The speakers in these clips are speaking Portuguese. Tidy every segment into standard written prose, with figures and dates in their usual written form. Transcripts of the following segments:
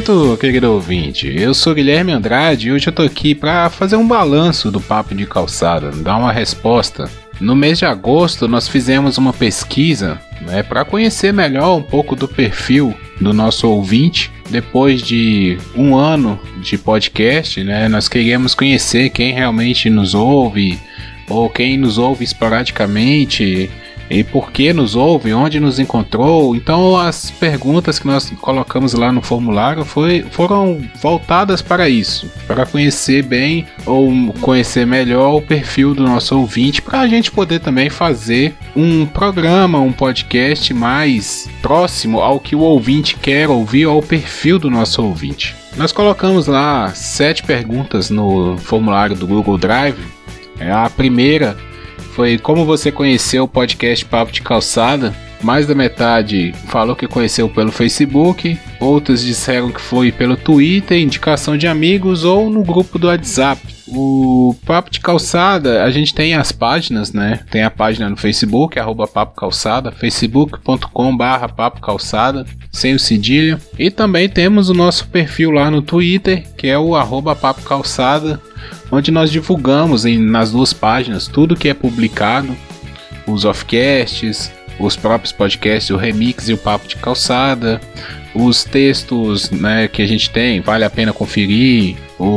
muito, querido ouvinte. Eu sou Guilherme Andrade e hoje eu tô aqui para fazer um balanço do Papo de Calçada, dar uma resposta. No mês de agosto nós fizemos uma pesquisa, para conhecer melhor um pouco do perfil do nosso ouvinte. Depois de um ano de podcast, nós queríamos conhecer quem realmente nos ouve ou quem nos ouve esporadicamente. E por que nos ouve, onde nos encontrou. Então as perguntas que nós colocamos lá no formulário foram voltadas para isso, para conhecer bem ou conhecer melhor o perfil do nosso ouvinte, para a gente poder também fazer um programa, um podcast mais próximo ao que o ouvinte quer ouvir, ao perfil do nosso ouvinte. Nós colocamos lá 7 perguntas no formulário do Google Drive. A primeira foi como você conheceu o podcast Papo de Calçada. Mais da metade falou que conheceu pelo Facebook, outros disseram que foi pelo Twitter, indicação de amigos ou no grupo do WhatsApp. O Papo de Calçada, a gente tem as páginas, Tem a página no Facebook, @Papo Calçada, facebook.com/Papo Calçada, sem o cedilha. E também temos o nosso perfil lá no Twitter, que é o @Papo Calçada, onde nós divulgamos nas 2 páginas tudo que é publicado, os offcasts, os próprios podcasts, o Remix e o Papo de Calçada, os textos que a gente tem, vale a pena conferir,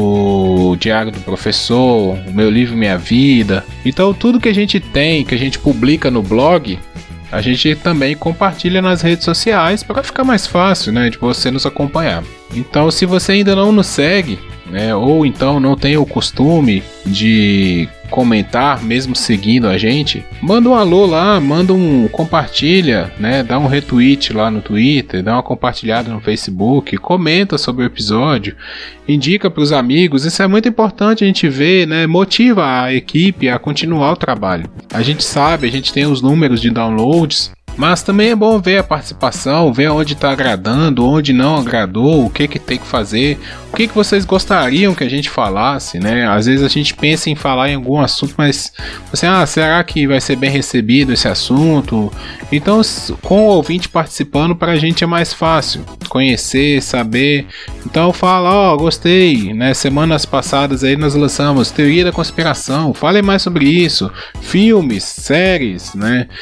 o Diário do Professor, o Meu Livro Minha Vida. Então tudo que a gente tem, que a gente publica no blog, a gente também compartilha nas redes sociais para ficar mais fácil de você nos acompanhar. Então se você ainda não nos segue, ou então não tem o costume de comentar mesmo seguindo a gente, manda um alô lá, compartilha, dá um retweet lá no Twitter, dá uma compartilhada no Facebook, comenta sobre o episódio, indica para os amigos. Isso é muito importante a gente ver, motiva a equipe a continuar o trabalho. A gente sabe, a gente tem os números de downloads, mas também é bom ver a participação, ver onde está agradando, onde não agradou, o que tem que fazer, o que vocês gostariam que a gente falasse, Às vezes a gente pensa em falar em algum assunto, mas será que vai ser bem recebido esse assunto? Então, com o ouvinte participando, para a gente é mais fácil conhecer, saber. Então fala, gostei, Semanas passadas aí nós lançamos Teoria da Conspiração, falem mais sobre isso, filmes, séries,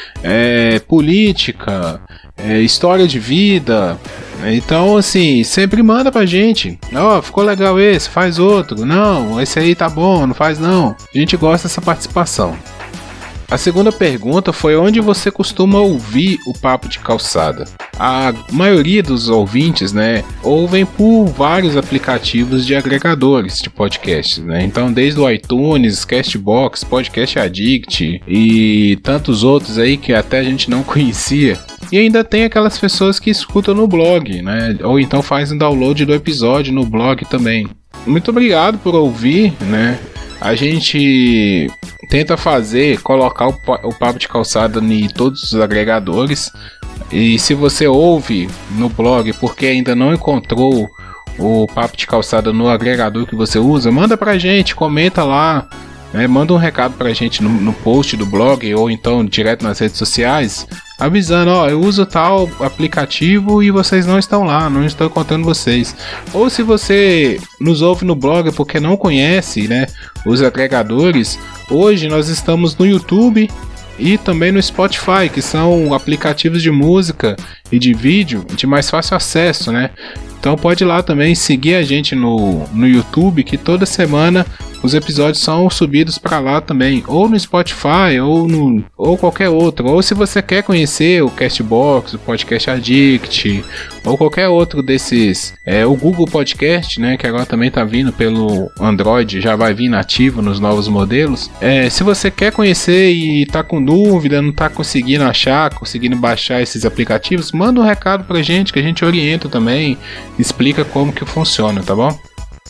política, história de vida. Então assim, sempre manda pra gente, ficou legal esse, faz outro, não, esse aí tá bom, não faz não. A gente gosta dessa participação. A segunda pergunta foi onde você costuma ouvir o Papo de Calçada. A maioria dos ouvintes, ouvem por vários aplicativos de agregadores de podcasts, Então, desde o iTunes, Castbox, Podcast Addict e tantos outros aí que até a gente não conhecia. E ainda tem aquelas pessoas que escutam no blog, Ou então fazem download do episódio no blog também. Muito obrigado por ouvir, A gente tenta colocar o Papo de Calçada em todos os agregadores. E se você ouve no blog porque ainda não encontrou o Papo de Calçada no agregador que você usa, manda pra gente, comenta lá, manda um recado pra gente no post do blog ou então direto nas redes sociais, avisando, eu uso tal aplicativo e vocês não estão lá, não estou encontrando vocês. Ou se você nos ouve no blog porque não conhece, os agregadores, hoje nós estamos no YouTube e também no Spotify, que são aplicativos de música e de vídeo de mais fácil acesso, Então pode ir lá também seguir a gente no YouTube, que toda semana os episódios são subidos para lá também, ou no Spotify, ou qualquer outro. Ou se você quer conhecer o Castbox, o Podcast Addict, ou qualquer outro desses, o Google Podcast, que agora também está vindo pelo Android, já vai vir nativo nos novos modelos. Se você quer conhecer e está com dúvida, não está conseguindo baixar esses aplicativos, manda um recado pra gente, que a gente orienta também, explica como que funciona, tá bom?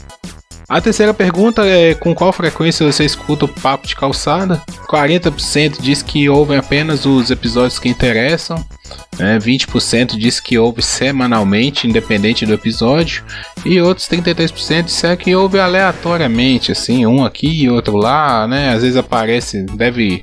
A terceira pergunta é com qual frequência você escuta o Papo de Calçada. 40% diz que ouvem apenas os episódios que interessam, 20% diz que ouve semanalmente, independente do episódio, e outros 33% disseram que ouve aleatoriamente, assim, um aqui e outro lá, às vezes aparece, deve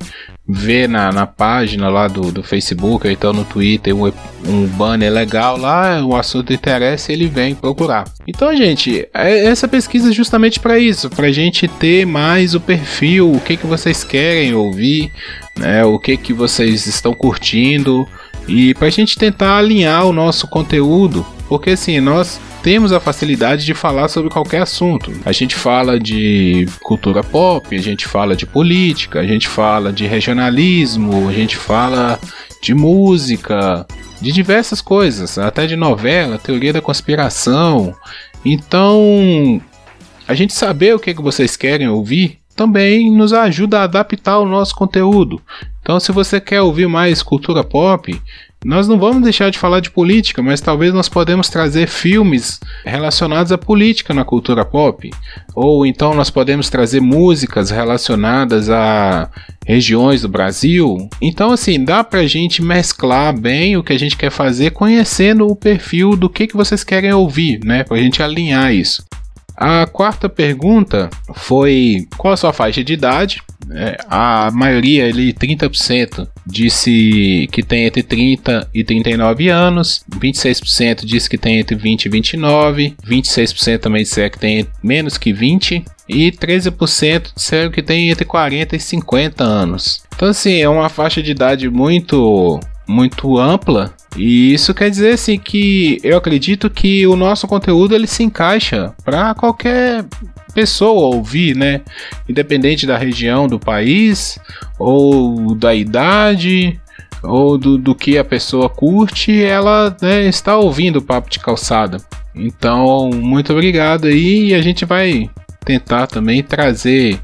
vê na página lá do Facebook ou então no Twitter um banner legal lá, o assunto interessa, ele vem procurar. Então, gente, essa pesquisa é justamente para isso, para a gente ter mais o perfil, o que vocês querem ouvir, né, o que vocês estão curtindo, e para a gente tentar alinhar o nosso conteúdo, porque assim, nós temos a facilidade de falar sobre qualquer assunto. A gente fala de cultura pop, a gente fala de política, a gente fala de regionalismo, a gente fala de música, de diversas coisas, até de novela, teoria da conspiração. Então, a gente saber o que vocês querem ouvir também nos ajuda a adaptar o nosso conteúdo. Então, se você quer ouvir mais cultura pop, nós não vamos deixar de falar de política, mas talvez nós podemos trazer filmes relacionados à política na cultura pop. Ou então nós podemos trazer músicas relacionadas a regiões do Brasil. Então assim, dá pra gente mesclar bem o que a gente quer fazer, conhecendo o perfil do que vocês querem ouvir, né? Pra gente alinhar isso. A quarta pergunta foi: qual a sua faixa de idade? A maioria, 30%, disse que tem entre 30 e 39 anos, 26% disse que tem entre 20 e 29, 26% também disseram que tem menos que 20 e 13% disseram que tem entre 40 e 50 anos. Então assim, é uma faixa de idade muito ampla, e isso quer dizer assim que eu acredito que o nosso conteúdo ele se encaixa para qualquer pessoa ouvir, né? Independente da região do país, ou da idade, ou do que a pessoa curte, ela, né, está ouvindo o Papo de Calçada. Então, muito obrigado aí, e a gente vai tentar também trazer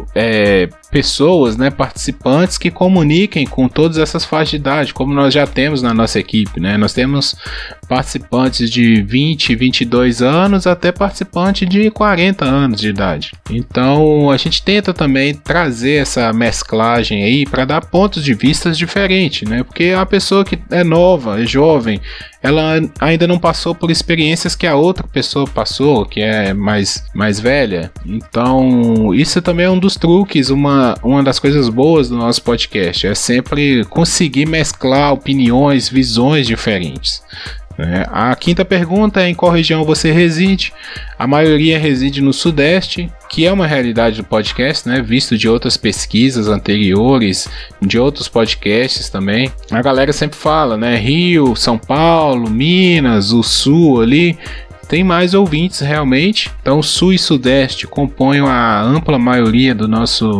pessoas, né, participantes que comuniquem com todas essas faixas de idade, como nós já temos na nossa equipe, né? Nós temos participantes de 20, 22 anos até participantes de 40 anos de idade. Então a gente tenta também trazer essa mesclagem aí para dar pontos de vista diferentes, né? Porque a pessoa que é nova, é jovem, ela ainda não passou por experiências que a outra pessoa passou, que é mais velha. Então isso também é um dos truques, uma das coisas boas do nosso podcast, é sempre conseguir mesclar opiniões, visões diferentes. A quinta pergunta é: em qual região você reside? A maioria reside no Sudeste, que é uma realidade do podcast, né? Visto de outras pesquisas anteriores, de outros podcasts também. A galera sempre fala, né? Rio, São Paulo, Minas, o Sul ali tem mais ouvintes realmente. Então Sul e Sudeste compõem a ampla maioria dos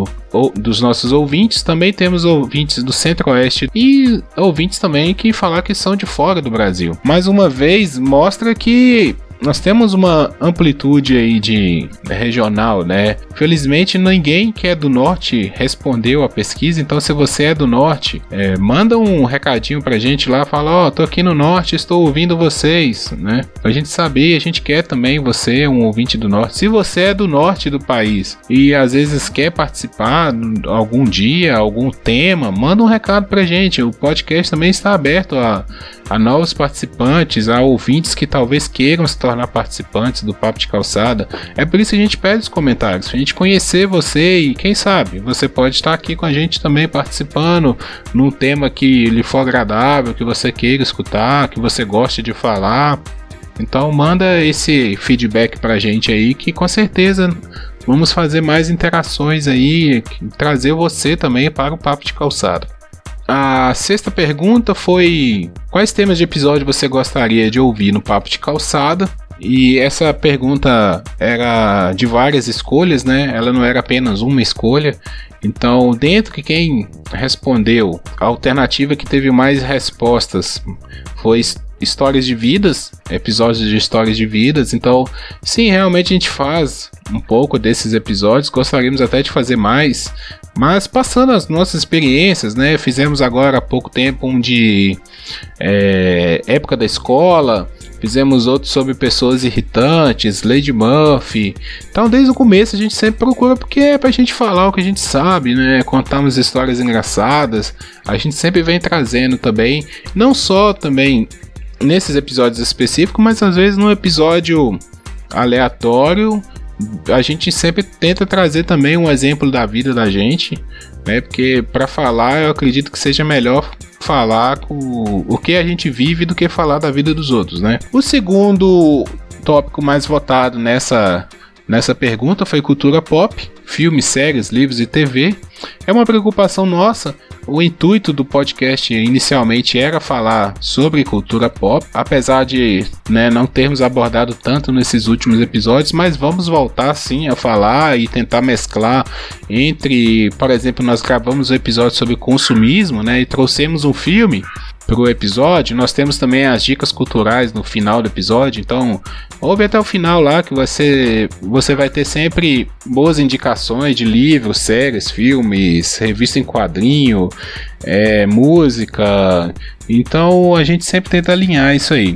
nossos ouvintes. Também temos ouvintes do Centro-Oeste e ouvintes também que falam que são de fora do Brasil. Mais uma vez mostra que nós temos uma amplitude aí de regional, né? Felizmente ninguém que é do norte respondeu a pesquisa, então se você é do norte, manda um recadinho pra gente lá, fala: tô aqui no norte, estou ouvindo vocês, né? Pra gente saber, a gente quer também você, um ouvinte do norte. Se você é do norte do país e às vezes quer participar algum dia, algum tema, manda um recado pra gente. O podcast também está aberto a novos participantes, a ouvintes que talvez queiram se tornar participantes do Papo de Calçada. É por isso que a gente pede os comentários, pra gente conhecer você, e quem sabe você pode estar aqui com a gente também participando num tema que lhe for agradável, que você queira escutar, que você goste de falar. Então manda esse feedback pra gente aí, que com certeza vamos fazer mais interações aí, trazer você também para o Papo de Calçada. A sexta pergunta foi: quais temas de episódio você gostaria de ouvir no Papo de Calçada? E essa pergunta era de várias escolhas, né? Ela não era apenas uma escolha. Então, dentro de quem respondeu, a alternativa que teve mais respostas foi histórias de vidas, episódios de histórias de vidas. Então, sim, realmente a gente faz um pouco desses episódios, gostaríamos até de fazer mais, mas passando as nossas experiências, né? Fizemos agora há pouco tempo um de época da escola, fizemos outros sobre pessoas irritantes, Lady Murphy. Então desde o começo a gente sempre procura, porque é pra gente falar o que a gente sabe, né? Contarmos histórias engraçadas, a gente sempre vem trazendo também, não só também nesses episódios específicos, mas às vezes num episódio aleatório a gente sempre tenta trazer também um exemplo da vida da gente, né? Porque para falar, eu acredito que seja melhor falar com o que a gente vive do que falar da vida dos outros, né? O segundo tópico mais votado nessa pergunta foi cultura pop, filmes, séries, livros e TV. É uma preocupação nossa. O intuito do podcast inicialmente era falar sobre cultura pop, apesar de, né, não termos abordado tanto nesses últimos episódios, mas vamos voltar sim a falar e tentar mesclar entre, por exemplo, nós gravamos um episódio sobre consumismo, né, e trouxemos um filme para o episódio. Nós temos também as dicas culturais no final do episódio, então ouve até o final lá que você vai ter sempre boas indicações de livros, séries, filmes, revista em quadrinho, música. Então a gente sempre tenta alinhar isso aí.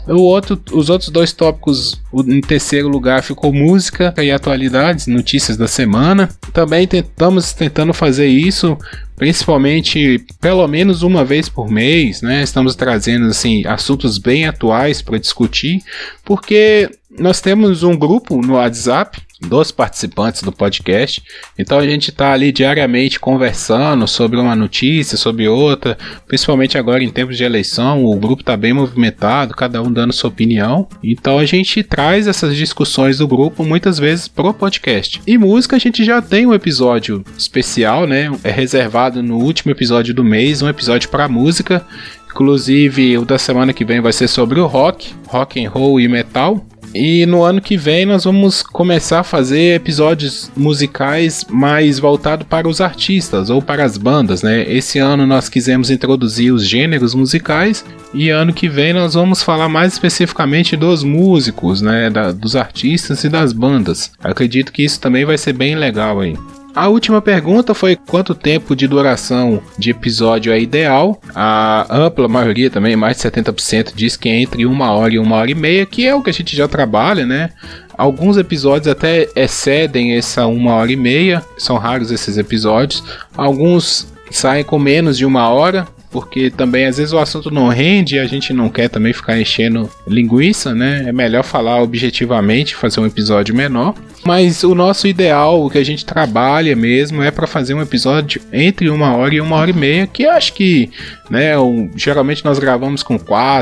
Os outros dois tópicos, em terceiro lugar ficou música e atualidades, notícias da semana. Também estamos tentando fazer isso, principalmente pelo menos uma vez por mês, né? Estamos trazendo assim assuntos bem atuais para discutir, porque nós temos um grupo no WhatsApp dos participantes do podcast, então a gente está ali diariamente conversando sobre uma notícia, sobre outra, principalmente agora em tempos de eleição, o grupo está bem movimentado, cada um dando sua opinião, então a gente traz essas discussões do grupo muitas vezes pro podcast. E música a gente já tem um episódio especial, né? É reservado no último episódio do mês, um episódio para música, inclusive o da semana que vem vai ser sobre o rock and roll e metal. E no ano que vem nós vamos começar a fazer episódios musicais mais voltados para os artistas ou para as bandas, né? Esse ano nós quisemos introduzir os gêneros musicais e ano que vem nós vamos falar mais especificamente dos músicos, né? Dos artistas e das bandas. Acredito que isso também vai ser bem legal aí. A última pergunta foi quanto tempo de duração de episódio é ideal. A ampla maioria também, mais de 70%, diz que é entre 1 hora e 1h30, que é o que a gente já trabalha, né? Alguns episódios até excedem essa 1h30, são raros esses episódios. Alguns saem com menos de 1 hora, porque também às vezes o assunto não rende e a gente não quer também ficar enchendo linguiça, né? É melhor falar objetivamente, fazer um episódio menor. Mas o nosso ideal, o que a gente trabalha mesmo, é para fazer um episódio entre 1 hora e 1h30, que eu acho que, né, geralmente nós gravamos com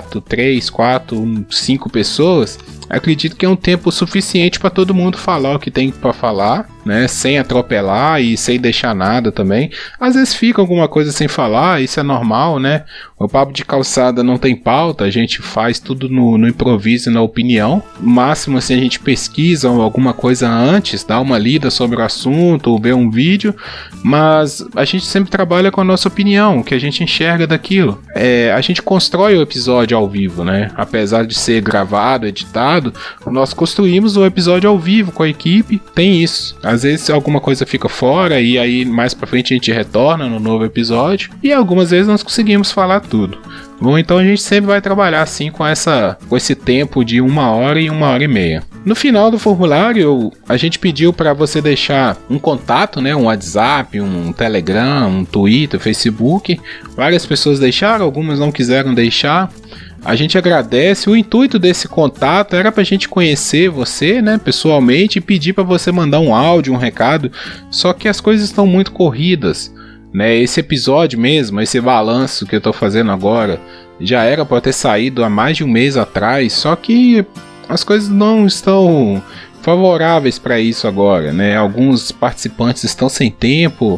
3, 4, 5 pessoas. Acredito que é um tempo suficiente para todo mundo falar o que tem para falar, né, sem atropelar e sem deixar nada também. Às vezes fica alguma coisa sem falar, isso é normal, né? O papo de calçada não tem pauta, a gente faz tudo no improviso e na opinião. No máximo, assim, a gente pesquisa alguma coisa antes, dá uma lida sobre o assunto, ou vê um vídeo, mas a gente sempre trabalha com a nossa opinião, o que a gente enxerga daquilo. A gente constrói o episódio ao vivo, né? Apesar de ser gravado, editado, nós construímos o episódio ao vivo com a equipe, tem isso. Às vezes alguma coisa fica fora e aí mais pra frente a gente retorna no novo episódio, e algumas vezes nós conseguimos falar tudo. Bom, então a gente sempre vai trabalhar assim com esse tempo de 1 hora e 1h30. No final do formulário, a gente pediu para você deixar um contato, né, um WhatsApp, um Telegram, um Twitter, Facebook. Várias pessoas deixaram, algumas não quiseram deixar. A gente agradece. O intuito desse contato era para a gente conhecer você, né, pessoalmente, e pedir para você mandar um áudio, um recado. Só que as coisas estão muito corridas, né? Esse episódio mesmo, esse balanço que eu estou fazendo agora, já era para ter saído há mais de um mês atrás. Só que as coisas não estão favoráveis para isso agora, né? Alguns participantes estão sem tempo.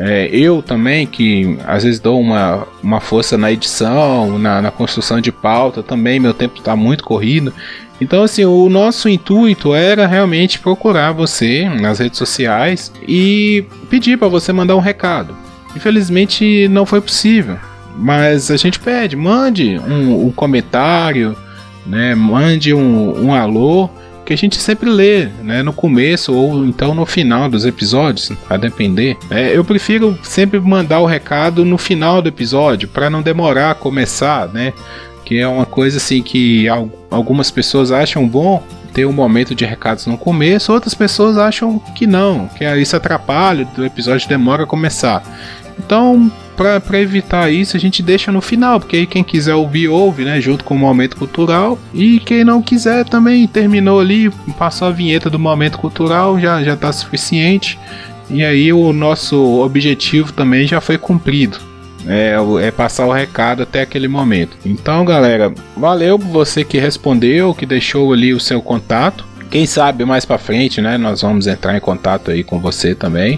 Eu também, que às vezes dou uma força na edição, na construção de pauta, também meu tempo está muito corrido. Então, assim, o nosso intuito era realmente procurar você nas redes sociais e pedir para você mandar um recado. Infelizmente não foi possível, mas a gente pede, mande um comentário, né? Mande um alô, que a gente sempre lê, né, no começo ou então no final dos episódios, a depender. Eu prefiro sempre mandar o recado no final do episódio, para não demorar a começar, né, que é uma coisa assim que algumas pessoas acham bom ter um momento de recados no começo, outras pessoas acham que não, que isso atrapalha, o episódio demora a começar. Então, para evitar isso, a gente deixa no final, porque aí quem quiser ouvir, ouve, né, junto com o Momento Cultural, e quem não quiser também, terminou ali, passou a vinheta do Momento Cultural, já tá suficiente, e aí o nosso objetivo também já foi cumprido. É passar o recado até aquele momento. Então, galera, valeu por você que respondeu, que deixou ali o seu contato. Quem sabe mais pra frente, né, nós vamos entrar em contato aí com você também.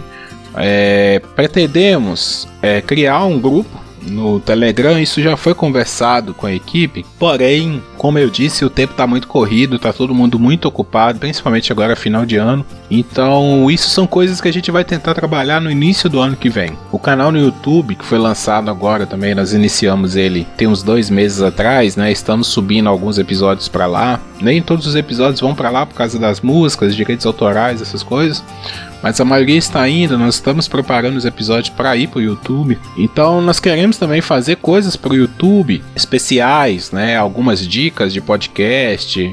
Pretendemos criar um grupo no Telegram, isso já foi conversado com a equipe, porém, como eu disse, o tempo está muito corrido, está todo mundo muito ocupado, principalmente agora final de ano, então isso são coisas que a gente vai tentar trabalhar no início do ano que vem. O canal no YouTube, que foi lançado agora também, nós iniciamos ele tem uns 2 meses atrás, né, estamos subindo alguns episódios para lá, nem todos os episódios vão para lá por causa das músicas, direitos autorais, essas coisas, mas a maioria está indo, nós estamos preparando os episódios para ir para o YouTube. Então nós queremos também fazer coisas para o YouTube, especiais, né? Algumas dicas de podcast,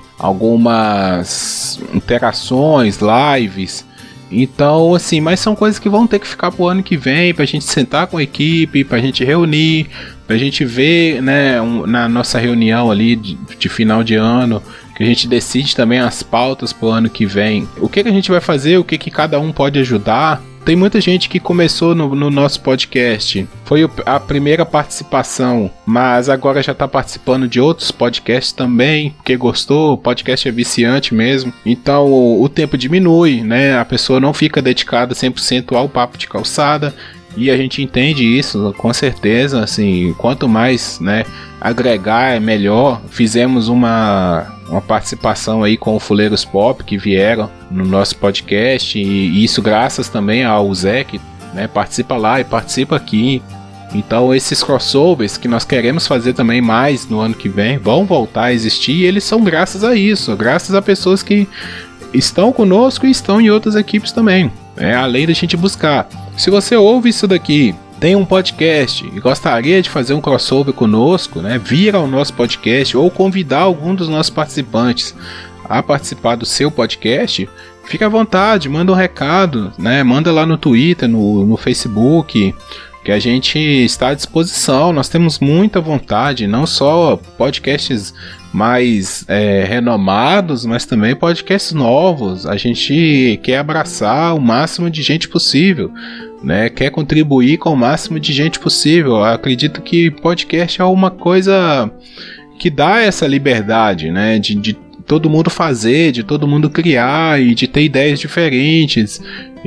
algumas interações, lives. Então, assim, mas são coisas que vão ter que ficar pro ano que vem, pra gente sentar com a equipe, pra gente reunir, pra gente ver, né, na nossa reunião ali de final de ano, que a gente decide também as pautas pro ano que vem. O que a gente vai fazer, o que cada um pode ajudar. Tem muita gente que começou no nosso podcast, foi a primeira participação, mas agora já está participando de outros podcasts também, porque gostou, o podcast é viciante mesmo, então o tempo diminui, né? A pessoa não fica dedicada 100% ao papo de calçada, e a gente entende isso, com certeza, assim, quanto mais, né, agregar é melhor. Fizemos uma participação aí com o Fuleiros Pop, que vieram no nosso podcast, e isso graças também ao Zé, que, né, participa lá e participa aqui. Então esses crossovers que nós queremos fazer também mais no ano que vem, vão voltar a existir, e eles são graças a isso, graças a pessoas que estão conosco e estão em outras equipes também. Além da gente buscar. Se você ouve isso daqui, tem um podcast e gostaria de fazer um crossover conosco, né, vir ao nosso podcast ou convidar algum dos nossos participantes a participar do seu podcast, fica à vontade, manda um recado, né, manda lá no Twitter, no Facebook, que a gente está à disposição. Nós temos muita vontade, não só podcasts mais renomados, mas também podcasts novos. A gente quer abraçar o máximo de gente possível, né? Quer contribuir com o máximo de gente possível. Eu acredito que podcast é uma coisa que dá essa liberdade, né? De todo mundo fazer, de todo mundo criar e de ter ideias diferentes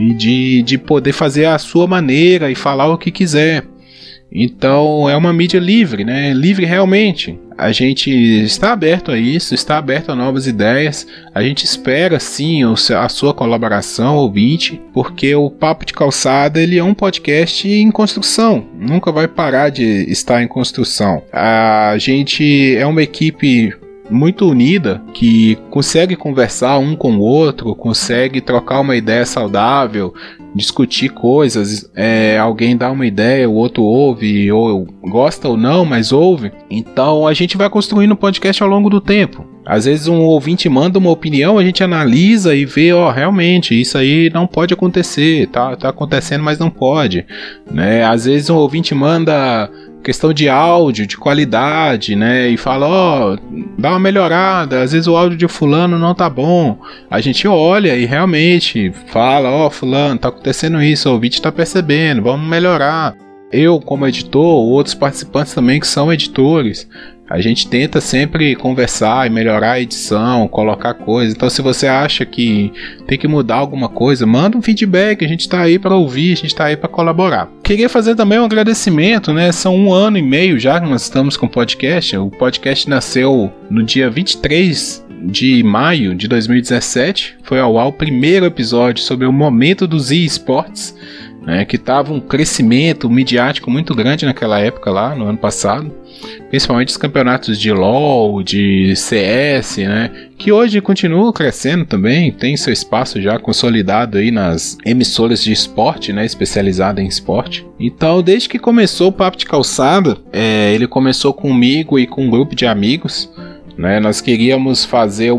e de poder fazer a sua maneira e falar o que quiser. Então é uma mídia livre, né? Livre realmente. A gente está aberto a isso, está aberto a novas ideias. A gente espera sim a sua colaboração, ouvinte, porque o Papo de Calçada ele é um podcast em construção, nunca vai parar de estar em construção. A gente é uma equipe muito unida, que consegue conversar um com o outro, consegue trocar uma ideia saudável, discutir coisas, alguém dá uma ideia, o outro ouve, ou gosta ou não, mas ouve. Então a gente vai construindo o podcast ao longo do tempo. Às vezes um ouvinte manda uma opinião, a gente analisa e vê, realmente, isso aí não pode acontecer, tá acontecendo, mas não pode, né? Às vezes um ouvinte manda questão de áudio, de qualidade, né, e fala, dá uma melhorada, às vezes o áudio de fulano não tá bom, a gente olha e realmente fala, fulano, tá acontecendo isso, o ouvinte tá percebendo, vamos melhorar. Eu como editor, outros participantes também que são editores, a gente tenta sempre conversar e melhorar a edição, colocar coisas. Então se você acha que tem que mudar alguma coisa, manda um feedback, a gente está aí para ouvir, a gente está aí para colaborar. Queria fazer também um agradecimento, né? São 1 ano e meio já que nós estamos com o podcast. O podcast nasceu no dia 23 de maio de 2017. Foi ao ar o primeiro episódio sobre o momento dos eSports, né, que estava um crescimento midiático muito grande naquela época lá, no ano passado. Principalmente os campeonatos de LoL, de CS, né, que hoje continuam crescendo também, tem seu espaço já consolidado aí nas emissoras de esporte, né, especializada em esporte. Então, desde que começou o Papo de Calçada, ele começou comigo e com um grupo de amigos, né, nós queríamos fazer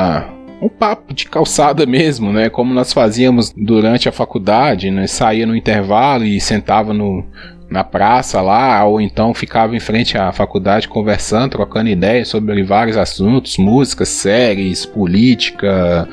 um papo de calçada mesmo, né? Como nós fazíamos durante a faculdade, né? Saía no intervalo e sentava no na praça lá, ou então ficava em frente à faculdade conversando, trocando ideias sobre vários assuntos, músicas, séries, política,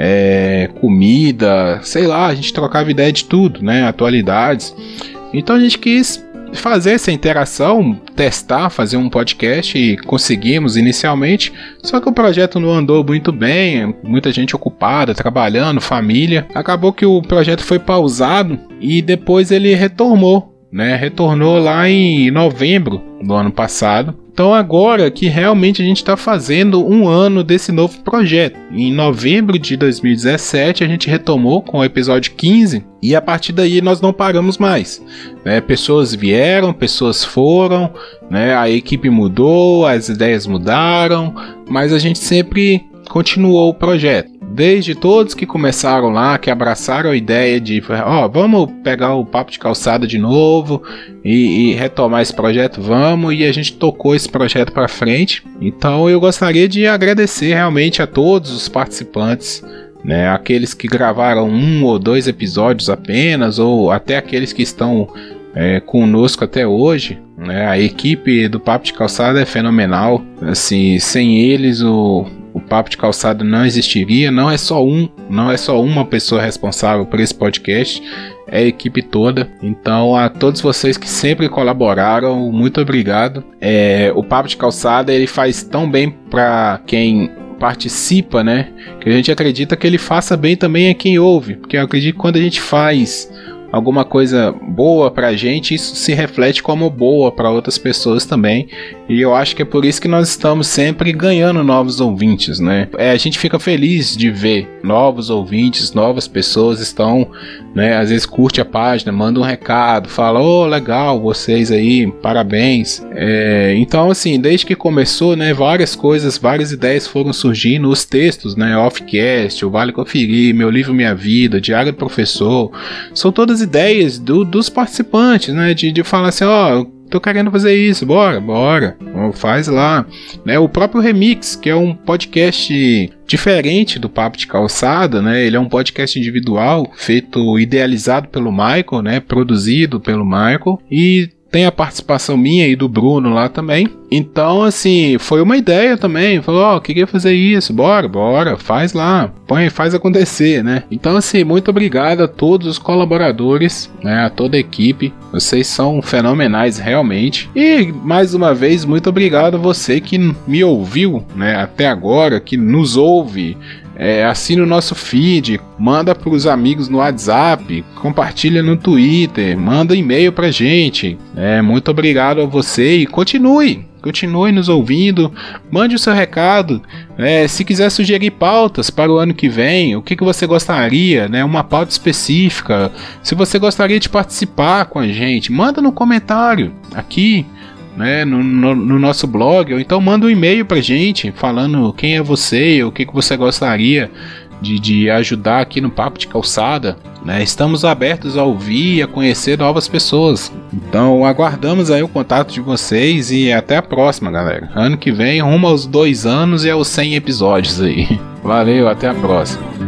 comida, sei lá, a gente trocava ideia de tudo, né, atualidades. Então a gente quis fazer essa interação, testar, fazer um podcast e conseguimos inicialmente, só que o projeto não andou muito bem, muita gente ocupada, trabalhando, família. Acabou que o projeto foi pausado e depois ele retornou, né? Retornou lá em novembro do ano passado. Então agora que realmente a gente está fazendo um ano desse novo projeto. Em novembro de 2017 a gente retomou com o episódio 15 e a partir daí nós não paramos mais, né? Pessoas vieram, pessoas foram, né? A equipe mudou, as ideias mudaram, mas a gente sempre continuou o projeto. Desde todos que começaram lá, que abraçaram a ideia de vamos pegar o Papo de Calçada de novo e retomar esse projeto, vamos, e a gente tocou esse projeto para frente. Então eu gostaria de agradecer realmente a todos os participantes, né, aqueles que gravaram 1 ou 2 episódios apenas, ou até aqueles que estão conosco até hoje, né? A equipe do Papo de Calçada é fenomenal, assim, sem eles o Papo de Calçada não existiria. Não é só uma pessoa responsável por esse podcast, é a equipe toda. Então a todos vocês que sempre colaboraram, muito obrigado. O Papo de Calçada ele faz tão bem para quem participa, né, que a gente acredita que ele faça bem também a quem ouve, porque eu acredito que quando a gente faz alguma coisa boa pra gente, isso se reflete como boa para outras pessoas também, e eu acho que é por isso que nós estamos sempre ganhando novos ouvintes, né? A gente fica feliz de ver novos ouvintes, novas pessoas estão, né, às vezes curte a página, manda um recado, fala, legal, vocês aí, parabéns. Então assim, desde que começou, né, várias coisas, várias ideias foram surgindo, os textos, né, Offcast, o Vale Conferir, Meu Livro Minha Vida, Diário do Professor, são todas ideias dos participantes, né, de falar assim, tô querendo fazer isso, bora, faz lá, né? O próprio Remix, que é um podcast diferente do Papo de Calçada, né? Ele é um podcast individual, idealizado pelo Michael, né? Produzido pelo Michael, e tem a participação minha e do Bruno lá também. Então, assim, foi uma ideia também. Falou, queria fazer isso, bora, faz lá, faz acontecer, né? Então, assim, muito obrigado a todos os colaboradores, né? A toda a equipe. Vocês são fenomenais, realmente. E, mais uma vez, muito obrigado a você que me ouviu, né? Até agora, que nos ouve. Assina o nosso feed, manda para os amigos no WhatsApp, compartilha no Twitter, manda e-mail pra gente. Muito obrigado a você e continue nos ouvindo, mande o seu recado. Se quiser sugerir pautas para o ano que vem, o que você gostaria, né? Uma pauta específica, se você gostaria de participar com a gente, manda no comentário aqui, né, no nosso blog, ou então manda um e-mail pra gente falando quem é você, o que você gostaria de ajudar aqui no Papo de Calçada, né? Estamos abertos a ouvir e a conhecer novas pessoas. Então aguardamos aí o contato de vocês e até a próxima, galera. Ano que vem rumo aos 2 anos e aos 100 episódios aí. Valeu, até a próxima.